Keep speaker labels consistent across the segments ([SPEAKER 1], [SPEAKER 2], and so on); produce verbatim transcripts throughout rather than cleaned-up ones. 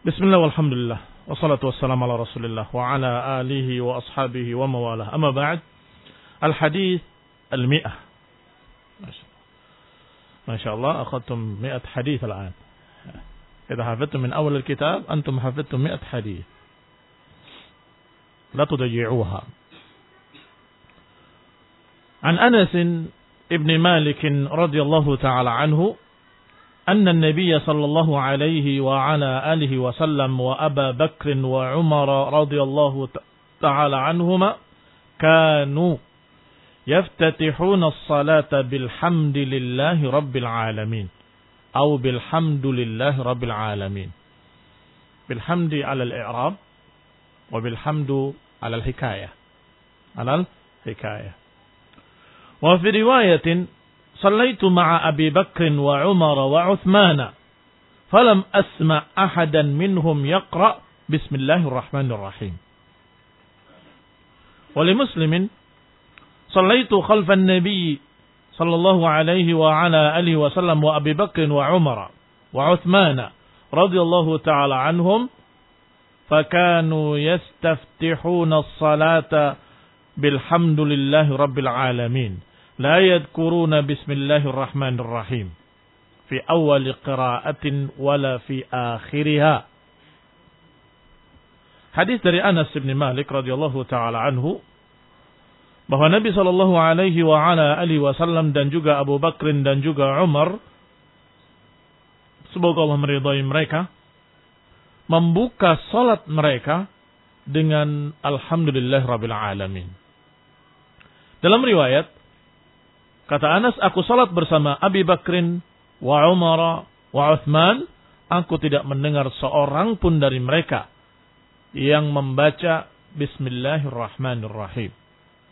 [SPEAKER 1] Bismillah walhamdulillah wassalatu wassalamu ala rasulillah wa ala alihi wa ashabihi wa mawalah. Amma ba'd. Al-hadith al-mi'ah. ما شاء الله أخذتم مئة حديث الآن. إذا حفظتم من أول الكتاب أنتم حفظتم مئة حديث. لا تضيعوها. عن أنس ابن مالك رضي الله تعالى عنه أن النبي صلى الله عليه وعلى آله وسلم وأبا بكر وعمر رضي الله تعالى عنهما كانوا يفتتحون الصلاة بالحمد لله رب العالمين أو بالحمد لله رب العالمين. بالحمد على الإعراب وبالحمد على الحكاية على الحكاية. وفي رواية صليت مع أبي بكر وعمر وعثمان فلم أسمع أحدا منهم يقرأ بسم الله الرحمن الرحيم. ولمسلم صليت خلف النبي صلى الله عليه وعلى آله وسلم وأبي بكر وعمر وعثمان رضي الله تعالى عنهم فكانوا يستفتحون الصلاة بالحمد لله رب العالمين لا يذكرون بسم الله الرحمن الرحيم في أول قراءة ولا في آخرها. Hadis dari Anas bin Malik radhiyallahu taala anhu bahwa Nabi sallallahu alaihi wa ala alihi wasallam dan juga Abu Bakr dan juga Umar, semoga Allah meridai mereka, membuka salat mereka dengan alhamdulillah rabbil alamin. Dalam riwayat kata Anas, aku salat bersama Abi Bakrin wa Umar wa Uthman, aku tidak mendengar seorang pun dari mereka yang membaca Bismillahirrahmanirrahim.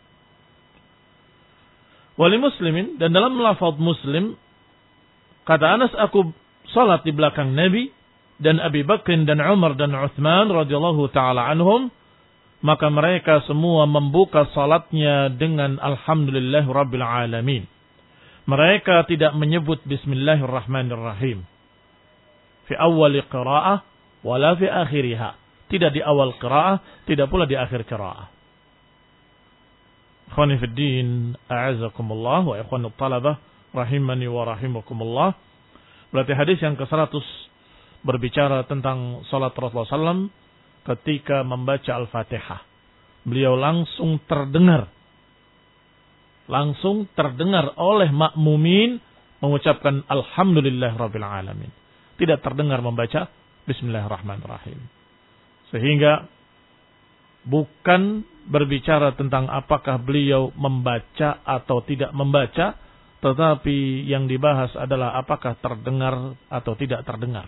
[SPEAKER 1] Wali muslimin, dan dalam lafaz Muslim kata Anas, aku salat di belakang Nabi dan Abi Bakrin dan Umar dan Uthman radhiyallahu taala anhum, maka mereka semua membuka salatnya dengan alhamdulillah rabbil alamin. Mereka tidak menyebut bismillahirrahmanirrahim fi awal qiraah wala fi akhiriha. Tidak di awal qiraah, tidak pula di akhir qiraah. Ikhwani fid din, a'azakumullah wa ikhwanut talabah rahimani wa rahimakumullah. Berarti hadis yang ke seratus berbicara tentang salat Rasulullah sallallahu alaihi wasallam ketika membaca Al-Fatihah. Beliau langsung terdengar. Langsung terdengar oleh makmumin mengucapkan Alhamdulillah Rabbil Alamin. Tidak terdengar membaca Bismillahirrahmanirrahim. Sehingga bukan berbicara tentang apakah beliau membaca atau tidak membaca, tetapi yang dibahas adalah apakah terdengar atau tidak terdengar.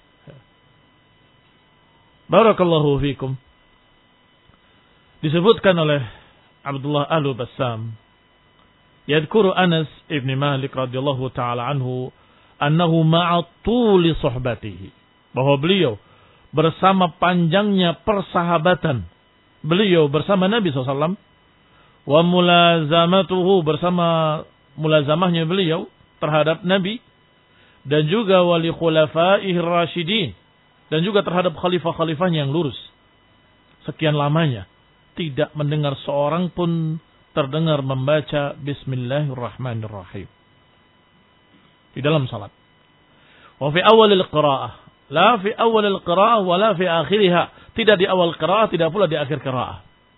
[SPEAKER 1] Barakallahu fikum. Disebutkan oleh Abdullah Al-Bassam, yadhkuru Anas ibn Malik radhiyallahu taala anhu annahu ma'a tuli suhbatihi, bahwa beliau bersama panjangnya persahabatan beliau bersama Nabi sallallahu alaihi wasallam, wa mulazamatuhu, bersama mulazamahnya beliau terhadap Nabi, dan juga wali khulafaihi rasyidin, dan juga terhadap khalifah-khalifahnya yang lurus. Sekian lamanya tidak mendengar seorang pun terdengar membaca Bismillahirrahmanirrahim di dalam salat. Wa fi awalil qiraah, la fi awalil qiraah wa la fi akhiriha. Tidak di awal qiraah, tidak pula di akhir qiraah.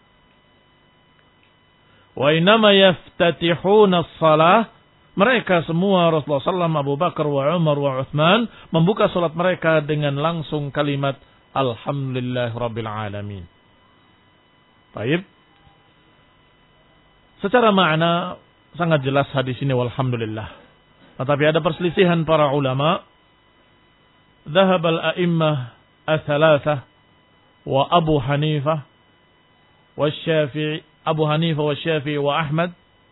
[SPEAKER 1] Wa innama yaftatihuna as-salah, mereka semua Rasulullah sallallahu alaihi wasallam, Abu Bakar wa Umar wa Uthman membuka salat mereka dengan langsung kalimat Alhamdulillah Rabbil Alamin. Baik. Secara makna sangat jelas hadis ini walhamdulillah. Tetapi ada perselisihan para ulama. Dhahab al-a'immah ats-tsalatsah wa Abu Hanifah wa Syafi'i, Abu Hanifah wa Syafi'i wa Ahmad.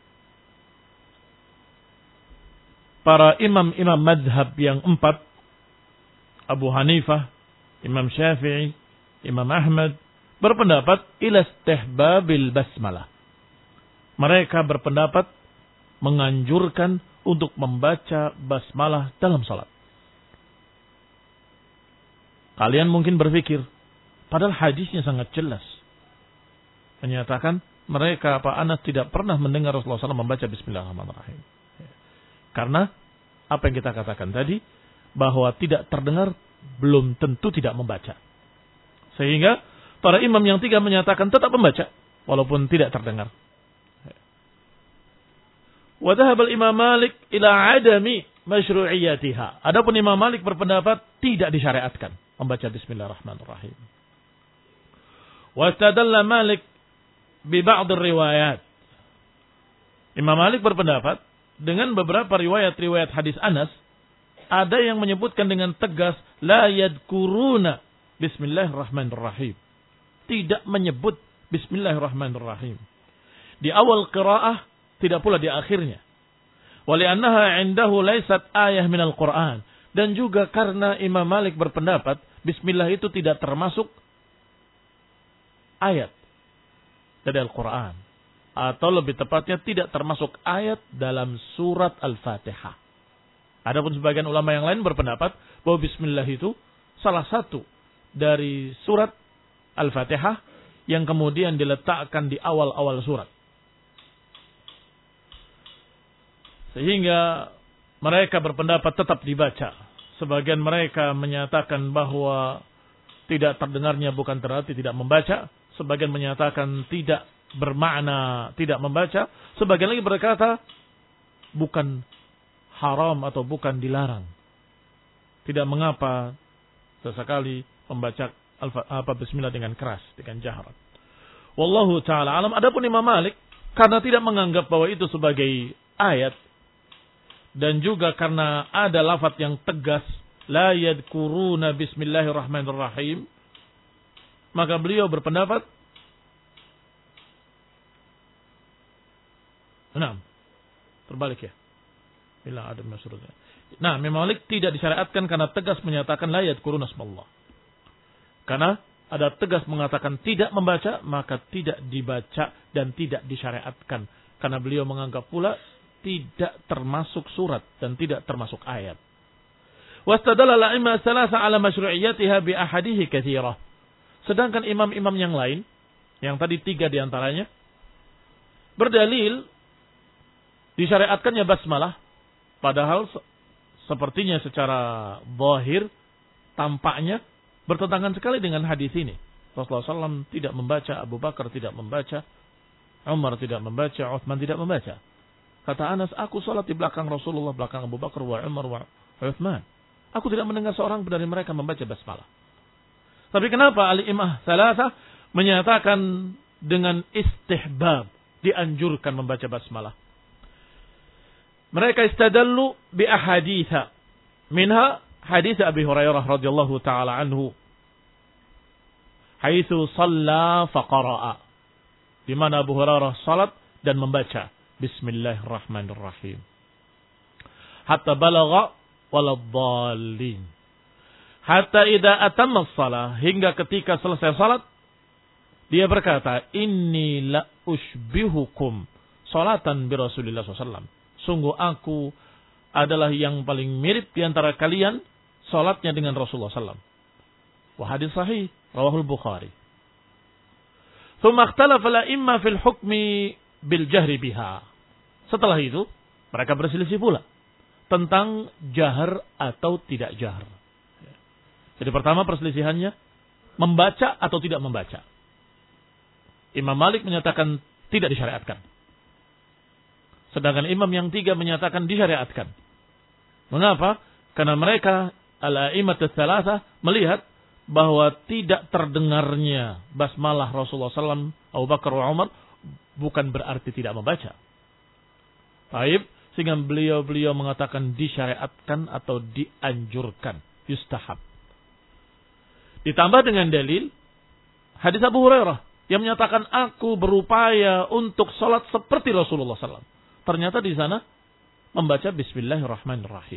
[SPEAKER 1] Para imam-imam madhab yang empat, Abu Hanifah, Imam Syafi'i, Imam Ahmad, berpendapat ila istihbabil basmalah. Mereka berpendapat menganjurkan untuk membaca basmalah dalam salat. Kalian mungkin berpikir, padahal hadisnya sangat jelas. Menyatakan mereka, Pak Anas tidak pernah mendengar Rasulullah shallallahu alaihi wasallam membaca Bismillahirrahmanirrahim. Karena apa yang kita katakan tadi, bahwa tidak terdengar belum tentu tidak membaca. Sehingga para imam yang tiga menyatakan tetap membaca, walaupun tidak terdengar. Wa dhahaba al-Imam Malik ila adami masyru'iyatiha. Adapun Imam Malik berpendapat tidak disyariatkan membaca Bismillahirrahmanirrahim. Wa istadalla Malik bi ba'd riwayat. Imam Malik berpendapat dengan beberapa riwayat-riwayat hadis Anas, ada yang menyebutkan dengan tegas la yadkuruna Bismillahirrahmanirrahim. Tidak menyebut Bismillahirrahmanirrahim. Di awal qiraah, tidak pula di akhirnya. Wa li'annaha 'indahu laysat ayah minal Qur'an. Dan juga karena Imam Malik berpendapat Bismillah itu tidak termasuk ayat dari Al-Quran. Atau lebih tepatnya tidak termasuk ayat dalam surat Al-Fatihah. Adapun sebagian ulama yang lain berpendapat bahwa Bismillah itu salah satu dari surat Al-Fatihah yang kemudian diletakkan di awal-awal surat. Sehingga mereka berpendapat tetap dibaca. Sebagian mereka menyatakan bahwa tidak terdengarnya bukan berarti tidak membaca. Sebagian menyatakan tidak bermakna tidak membaca. Sebagian lagi berkata bukan haram atau bukan dilarang. Tidak mengapa sesekali membaca apa Bismillah dengan keras, dengan jaharan. Wallahu ta'ala alam. Adapun Imam Malik, karena tidak menganggap bahwa itu sebagai ayat, dan juga karena ada lafaz yang tegas, la yadkuruna Bismillahirrahmanirrahim, maka beliau berpendapat, nah, terbalik ya. Bila ada masyurutnya. Nah, Imam Malik tidak disyariatkan karena tegas menyatakan la yadkuruna asmallah. Karena ada tegas mengatakan tidak membaca, maka tidak dibaca dan tidak disyariatkan. Karena beliau menganggap pula tidak termasuk surat dan tidak termasuk ayat. Wastadalla al-a'imma thalatha ala masyru'iyyatiha bi ahadihi katsirah. Sedangkan imam-imam yang lain, yang tadi tiga diantaranya, berdalil disyariatkannya basmalah, padahal sepertinya secara zahir tampaknya bertentangan sekali dengan hadis ini. Rasulullah shallallahu alaihi wasallam tidak membaca, Abu Bakar tidak membaca, Umar tidak membaca, Utsman tidak membaca. Kata Anas, aku salat di belakang Rasulullah, belakang Abu Bakar wa Umar wa Utsman. Aku tidak mendengar seorang dari mereka membaca basmalah. Tapi kenapa al-imam tsalatsa menyatakan dengan istihbab, dianjurkan membaca basmalah? Mereka istadallu bi ahaditsa. Minha hadis Abi Hurairah radhiyallahu taala anhu, haitsu shalla faqara'a, di mana Abu Hurairah salat dan membaca Bismillahirrahmanirrahim hatta balagha waladdallin, hatta idza atamma shalah, hingga ketika selesai salat dia berkata, inni la ushbihukum salatan bi Rasulillah sallallahu alaihi wasallam, sungguh aku adalah yang paling mirip di antara kalian salatnya dengan Rasulullah sallallahu alaihi wasallam. Wa hadis sahih rawahul Bukhari. Tsumma ikhtalafa al-a'imma fil hukmi bil jahri biha. Setelah itu mereka berselisih pula tentang jahar atau tidak jahar. Jadi pertama perselisihannya membaca atau tidak membaca. Imam Malik menyatakan tidak disyariatkan. Sedangkan imam yang tiga menyatakan disyariatkan. Mengapa? Karena mereka al-a'immat ats-tsalatsa melihat bahwa tidak terdengarnya basmalah Rasulullah sallallahu alaihi wasallam, Abu Bakar wa Umar bukan berarti tidak membaca. Baik, sehingga beliau-beliau mengatakan disyariatkan atau dianjurkan, yustahab. Ditambah dengan dalil hadis Abu Hurairah yang menyatakan aku berupaya untuk salat seperti Rasulullah sallallahu alaihi wasallam. Ternyata di sana membaca Bismillahirrahmanirrahim.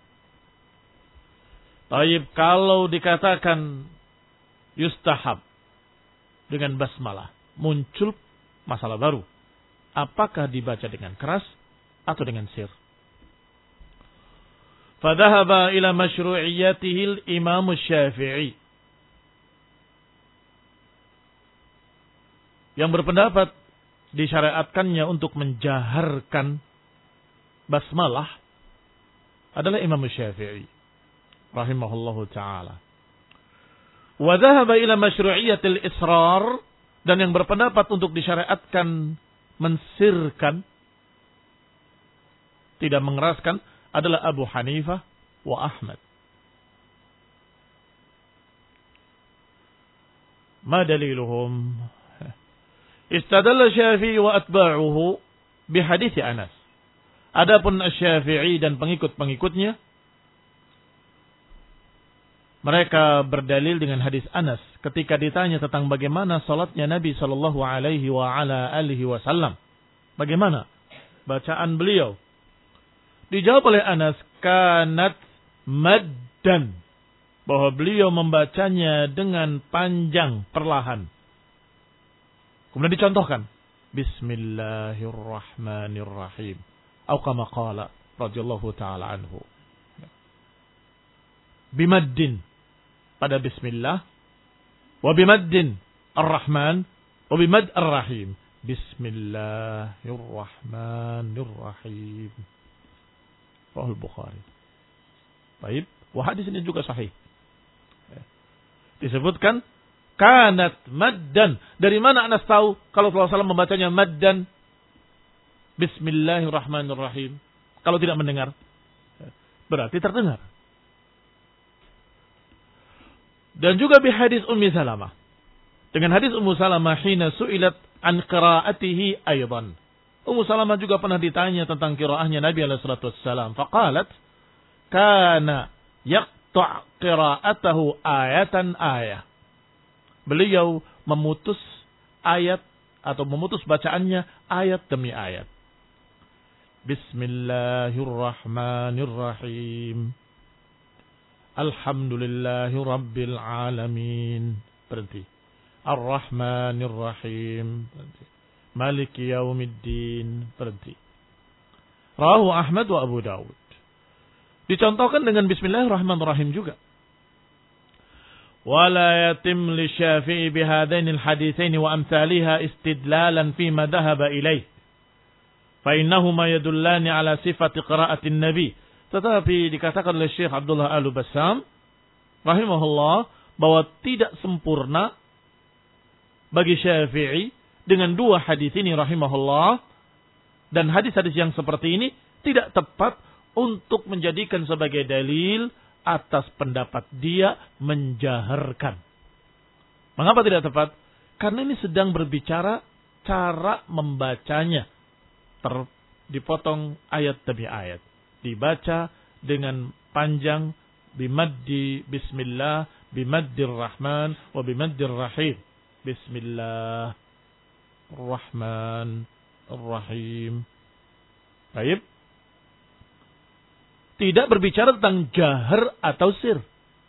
[SPEAKER 1] Baik, kalau dikatakan yustahab dengan basmalah, muncul masalah baru. Apakah dibaca dengan keras atau dengan sir? Fadhahaba ila masyru'iyyatihi al-Imam Syafi'i. yang berpendapat disyariatkannya untuk menjaharkan basmalah adalah Imam Syafi'i rahimahullahu taala. Wa dhahaba ila masyru'iyyatil israr, dan yang berpendapat untuk disyariatkan mensirkan, tidak mengeraskan, adalah Abu Hanifah wa Ahmad. Ma daliluhum? Istadalla Syafi'i wa atba'uhu bihadits Anas. Adapun Asy-Syafi'i dan pengikut-pengikutnya, mereka berdalil dengan hadis Anas ketika ditanya tentang bagaimana salatnya Nabi sallallahu alaihi wa ala alihi wasallam. Bagaimana bacaan beliau? Dijawab oleh Anas, kanat maddan, bahwa beliau membacanya dengan panjang, perlahan. Kemudian dicontohkan, Bismillahirrahmanirrahim. Atau kama qala radhiyallahu ta'ala anhu. Bimaddin pada bismillah, wa bimaddin ar-rahman, wa bimad ar-rahim. Bismillahirrahmanirrahim. Sahih Bukhari. Baik, wa hadis ini juga sahih. Disebutkan kanat maddan. Dari mana Anas tahu kalau Rasulullah sallallahu alaihi wasallam membacanya maddan? Bismillahirrahmanirrahim. Kalau tidak mendengar, berarti terdengar. Dan juga bi hadis Ummi Salamah. Dengan hadis Ummu Salamah hina su'ilat an qiraatihi aidan. Ummu Salamah juga pernah ditanya tentang qiraahnya Nabi alaihi salatu wassalam. Faqalat kana yaqta' qiraatahu ayatan ayah. Beliau memutus ayat atau memutus bacaannya ayat demi ayat. Bismillahirrahmanirrahim. Alhamdulillahi Rabbil Alamin. Berhenti. Ar-Rahmanirrahim. Berhenti. Maliki Yaumiddin. Berhenti. Rawahu Ahmad wa Abu Dawud. Dicontohkan dengan Bismillahirrahmanirrahim juga. Wala yatim li Syafi'i bihadaini al-haditsaini wa amsalihha istidlalan fi ma dhahaba ilaih. Fa innahuma yadullani ala sifati qira'atin nabi. Tetapi dikatakan oleh Syekh Abdullah Al-Bassam rahimahullah bahwa tidak sempurna bagi Syafi'i dengan dua hadis ini rahimahullah, dan hadis-hadis yang seperti ini tidak tepat untuk menjadikan sebagai dalil atas pendapat dia menjaharkan. Mengapa tidak tepat? Karena ini sedang berbicara cara membacanya. Ter, dipotong ayat demi ayat. Dibaca dengan panjang, bimaddi bismillah, bimaddir rahman, wa bimaddir rahim. Bismillah rahman rahim. Baik. Tidak berbicara tentang jahar atau sir.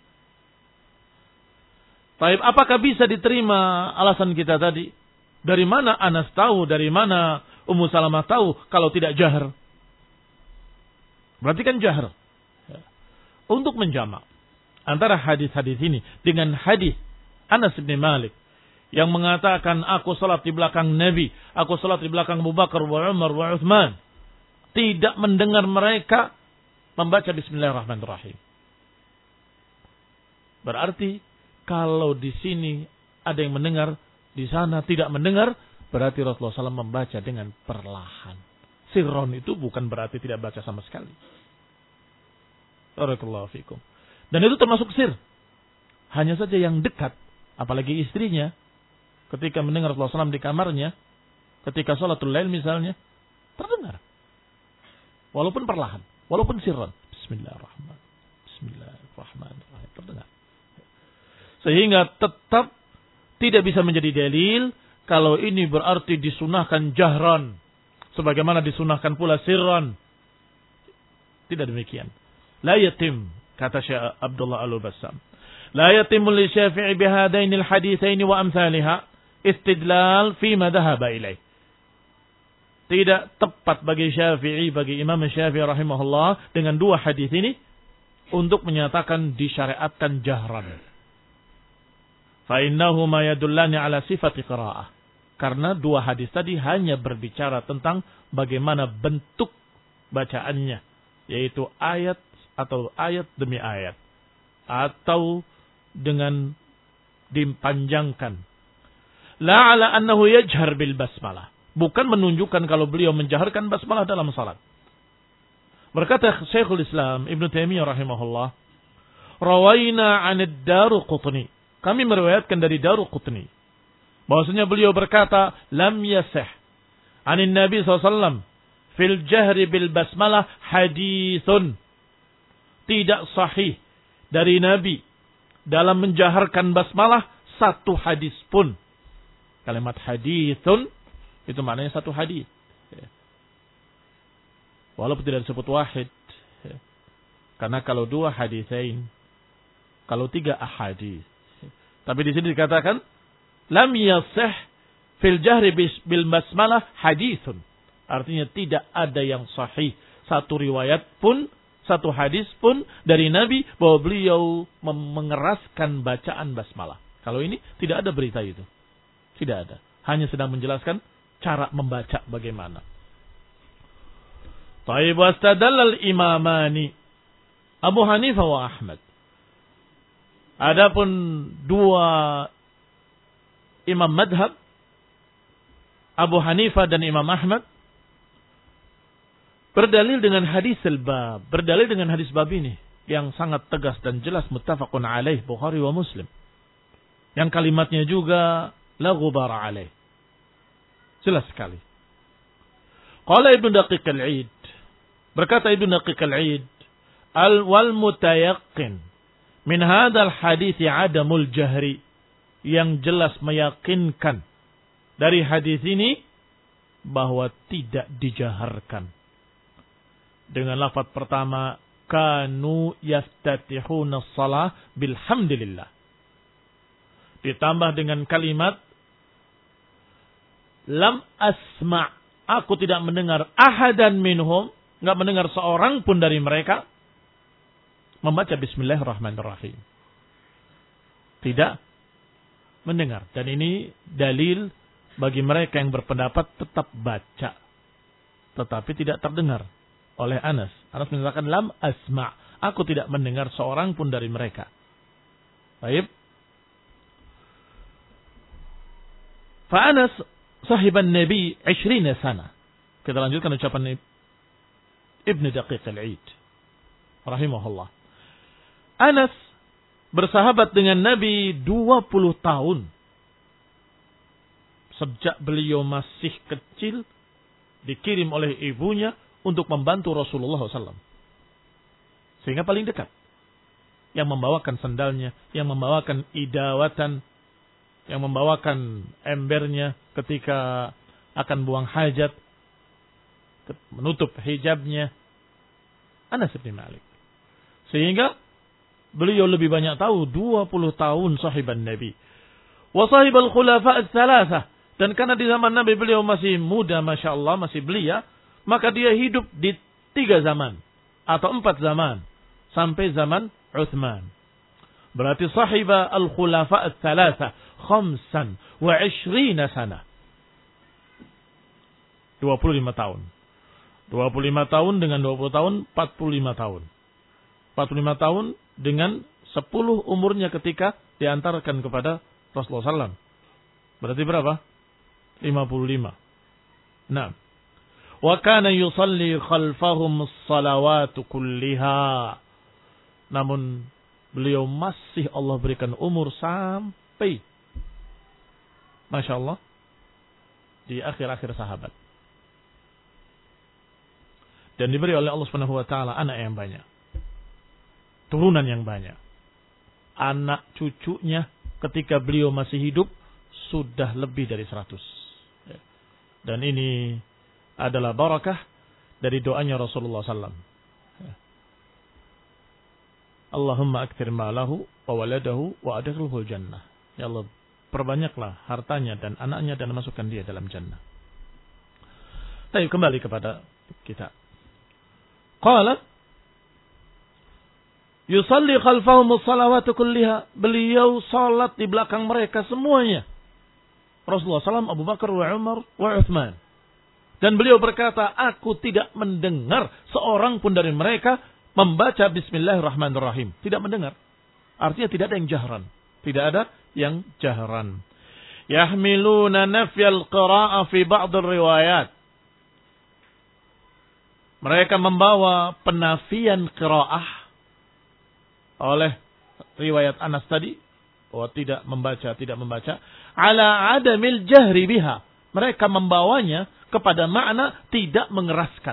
[SPEAKER 1] Baik, apakah bisa diterima alasan kita tadi? Dari mana Anas tahu, dari mana Ummu Salamah tahu kalau tidak jahar? Berarti kan jahar. Untuk menjamak antara hadis-hadis ini dengan hadis Anas bin Malik yang mengatakan aku salat di belakang Nabi, aku salat di belakang Abu Bakar wa Umar wa Utsman, tidak mendengar mereka membaca Bismillahirrahmanirrahim. Berarti kalau di sini ada yang mendengar, di sana tidak mendengar, berarti Rasulullah shallallahu alaihi wasallam membaca dengan perlahan. Sirron itu bukan berarti tidak baca sama sekali. Barakallahu fikum. Dan itu termasuk sir. Hanya saja yang dekat, apalagi istrinya, ketika mendengar Rasulullah shallallahu alaihi wasallam di kamarnya, ketika sholatul lail misalnya, terdengar. Walaupun perlahan, walaupun sirron. Bismillahirrahmanirrahim. Bismillahirrahmanirrahim. Terdengar. Sehingga tetap tidak bisa menjadi dalil kalau ini berarti disunahkan jahran. Sebagaimana disunahkan pula sirran. Tidak demikian. La yatim, kata Syekh Abdullah Al-Bassam. La yatimul li Syafi'i bihadainil haditsaini wa amsalihha istidlal fi ma dhahaba ilaih. Tidak tepat bagi Syafi'i, bagi Imam Syafi'i rahimahullah dengan dua hadis ini untuk menyatakan disyariatkan jahran. Fa innahuma yadullani ala sifati qira'ah. Karena dua hadis tadi hanya berbicara tentang bagaimana bentuk bacaannya. Yaitu ayat atau ayat demi ayat. Atau dengan dipanjangkan. La ala annahu yajhar bil basmalah. Bukan menunjukkan kalau beliau menjaharkan basmalah dalam salat. Berkata Syekhul Islam Ibn Taimiyah rahimahullah, rawaina 'an ad-Daruqutni. Kami meriwayatkan dari Daruqutni bahwasanya beliau berkata, lam yasih 'anin Nabi sallallahu alaihi wasallam fil jahri bil basmalah haditsun. Tidak sahih dari Nabi dalam menjaharkan basmalah satu hadis pun. Kalimat haditsun itu maknanya satu hadis. Walaupun tidak disebut wahid. Karena kalau dua hadisain, kalau tiga ahadis. Tapi di sini dikatakan lam yasih fil jahri bil basmalah haditsun. Artinya tidak ada yang sahih satu riwayat pun, satu hadis pun dari Nabi bahwa beliau mengeraskan bacaan basmalah. Kalau ini tidak ada berita itu. Tidak ada. Hanya sedang menjelaskan cara membaca bagaimana. Taib wastadallal imamani Abu Hanifah wa Ahmad. Adapun dua imam madhab Abu Hanifah dan Imam Ahmad berdalil dengan hadis al-bab, berdalil dengan hadis bab ini yang sangat tegas dan jelas muttafaqun alaih Bukhari wa Muslim. Yang kalimatnya juga la ghubara alaih. Jelas sekali. Qala Ibnu Daqiq al-Id, berkata Ibnu Daqiq al-Id, al wal mutayaqqin min hadzal hadits adamul jahri, yang jelas meyakinkan dari hadis ini bahwa tidak dijaharkan. Dengan lafaz pertama, kanu yaftatihuna shalah bilhamdillah. Ditambah dengan kalimat lam asma', aku tidak mendengar ahadan minhum, enggak mendengar seorang pun dari mereka membaca bismillahirrahmanirrahim. Tidak mendengar. Dan ini dalil bagi mereka yang berpendapat tetap baca, tetapi tidak terdengar oleh Anas. Anas mengatakan lam asma', aku tidak mendengar seorang pun dari mereka. Baik. Fa Anas sahiban Nabi ishrina sana. Kita lanjutkan ucapan Ibn Daqiq al-Id rahimahullah. Anas bersahabat dengan Nabi dua puluh tahun. Sejak beliau masih kecil dikirim oleh ibunya untuk membantu Rasulullah shallallahu alaihi wasallam. Sehingga paling dekat. Yang membawakan sandalnya, yang membawakan idawatan, yang membawakan embernya ketika akan buang hajat, menutup hijabnya, Anas bin Malik. Sehingga beliau lebih banyak tahu, dua puluh tahun sahiban Nabi. Wa sahibal khulafa ats-tsalatsah, dan karena di zaman Nabi beliau masih muda, Masya Allah, masih belia, maka dia hidup di tiga zaman atau empat zaman sampai zaman Uthman. Berarti sahiba al-khulafa ats-tsalatsa khamsan wa ishrina sana. dua puluh lima tahun. dua puluh lima tahun dengan dua puluh tahun, empat puluh lima tahun. empat puluh lima tahun dengan sepuluh umurnya ketika diantarkan kepada Rasulullah shallallahu alaihi wasallam. Berarti berapa? lima puluh lima. Nah. Wa kana yusalli khalfahum as-salawatu kulliha. Namun beliau masih Allah berikan umur sampai, Masya Allah, di akhir-akhir sahabat. Dan diberi oleh Allah Subhanahu wa taala anak yang banyak. Turunan yang banyak. Anak cucunya ketika beliau masih hidup sudah lebih dari seratus. Dan ini adalah barakah dari doanya Rasulullah sallallahu alaihi wasallam. Allahumma akthir malahu wa waladahu wa adkhilhul jannah. Ya Allah, perbanyaklah hartanya dan anaknya dan masukkan dia dalam jannah. Baik, kembali kepada kita. Qala yusalli khalfahum as-salawatu kulliha. Beliau salat di belakang mereka semuanya. Rasulullah shallallahu alaihi wasallam, Abu Bakar wa Umar wa Uthman. Dan beliau berkata, aku tidak mendengar seorang pun dari mereka membaca Bismillahirrahmanirrahim. Tidak mendengar. Artinya tidak ada yang jahran. Tidak ada yang jahran. Yahmiluna nafyal qira'ah fi ba'd riwayat. Mereka membawa penafian qira'ah oleh riwayat Anas tadi. Oh, tidak membaca, tidak membaca. Ala adamil jahri biha. Mereka membawanya kepada makna tidak mengeraskan.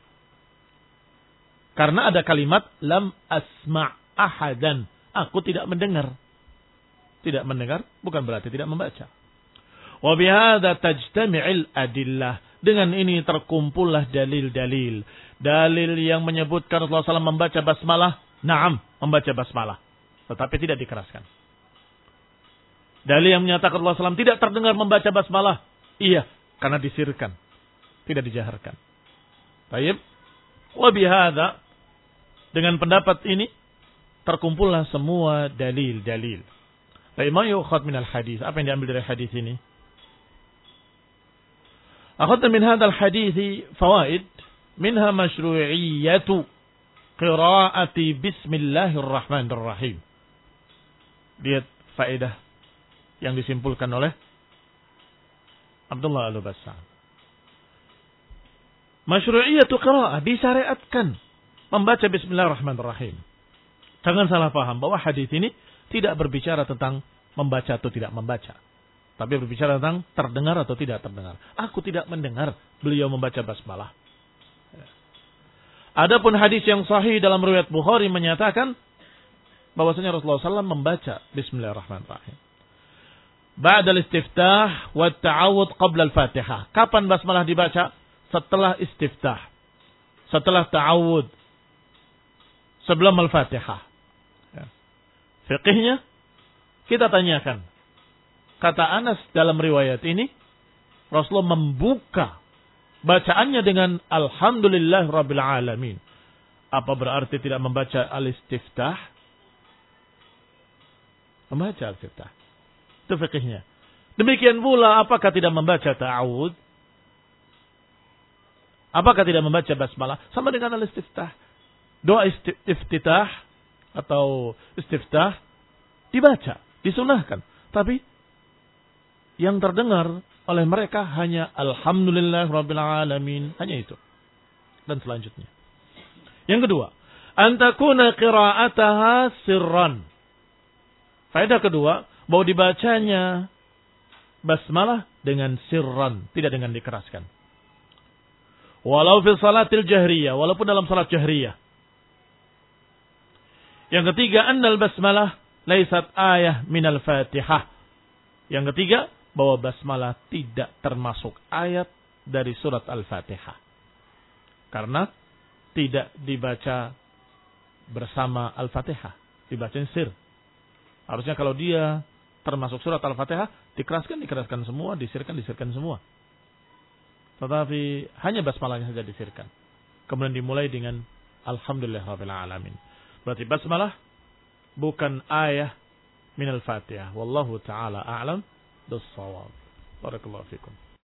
[SPEAKER 1] Karena ada kalimat lam asma' ahadan. Aku tidak mendengar. Tidak mendengar bukan berarti tidak membaca. Wa bihadza tajtami'il adillah. Dengan ini terkumpullah dalil-dalil. Dalil yang menyebutkan Rasulullah shallallahu alaihi wasallam membaca basmalah. Naam, membaca basmalah. Tetapi tidak dikeraskan. Dalil yang menyatakan Rasulullah shallallahu alaihi wasallam tidak terdengar membaca basmalah. Iya, karena disirkan. Tidak dijaharkan. Baik. Wa bihadza, dengan pendapat ini terkumpullah semua dalil-dalil. Baik, ma yu'khadh min al-hadis. Apa yang diambil dari hadis ini? Akhadna min hadzal hadis fawaid, minha masyru'iyyatu qira'ati bismillahirrahmanirrahim. Lihat faedah yang disimpulkan oleh Abdullah Al-Bassam. Masyru'iyyatu qira'ah, disyariatkan membaca bismillahirrahmanirrahim. Jangan salah paham bahwa hadis ini tidak berbicara tentang membaca atau tidak membaca. Tapi berbicara tentang terdengar atau tidak terdengar. Aku tidak mendengar beliau membaca basmalah. Adapun hadis yang sahih dalam riwayat Bukhari menyatakan bahwasanya Rasulullah shallallahu alaihi wasallam membaca bismillahirrahmanirrahim. Ba'da al-istiftah wa ta'awud qabla al-fatihah. Kapan basmalah dibaca? Setelah istiftah. Setelah ta'awud. Sebelum al-fatihah. Ya. Fiqihnya kita tanyakan. Kata Anas dalam riwayat ini, Rasulullah membuka bacaannya dengan Alhamdulillah Rabbil Alamin. Apa berarti tidak membaca al-istiftah? Membaca al-istiftah. Itu fiqihnya. Demikian pula apakah tidak membaca ta'awud? Apakah tidak membaca basmalah? Sama dengan al-istiftah. Doa istiftah atau istiftah dibaca, disunahkan. Tapi yang terdengar oleh mereka hanya Alhamdulillah Rabbil Alamin. Hanya itu. Dan selanjutnya. Yang kedua. Antakuna qira'ataha sirran. Faedah kedua. Bahwa dibacanya basmalah dengan sirran. Tidak dengan dikeraskan. Walau fi salatil jahriyah. Walaupun dalam salat jahriyah. Yang ketiga. Annal basmalah laisat ayah minal fatihah. Yang ketiga. Bahwa basmalah tidak termasuk ayat dari surat Al-Fatihah. Karena tidak dibaca bersama Al-Fatihah. Dibaca sir. Harusnya kalau dia termasuk surat Al-Fatihah, dikeraskan, dikeraskan semua, disirkan, disirkan semua. Tetapi hanya basmalahnya saja disirkan. Kemudian dimulai dengan Alhamdulillah Rabbil Alamin. Berarti basmalah bukan ayah minal Fatihah. Wallahu ta'ala a'lam. Das sawab. Barakallahu fikum.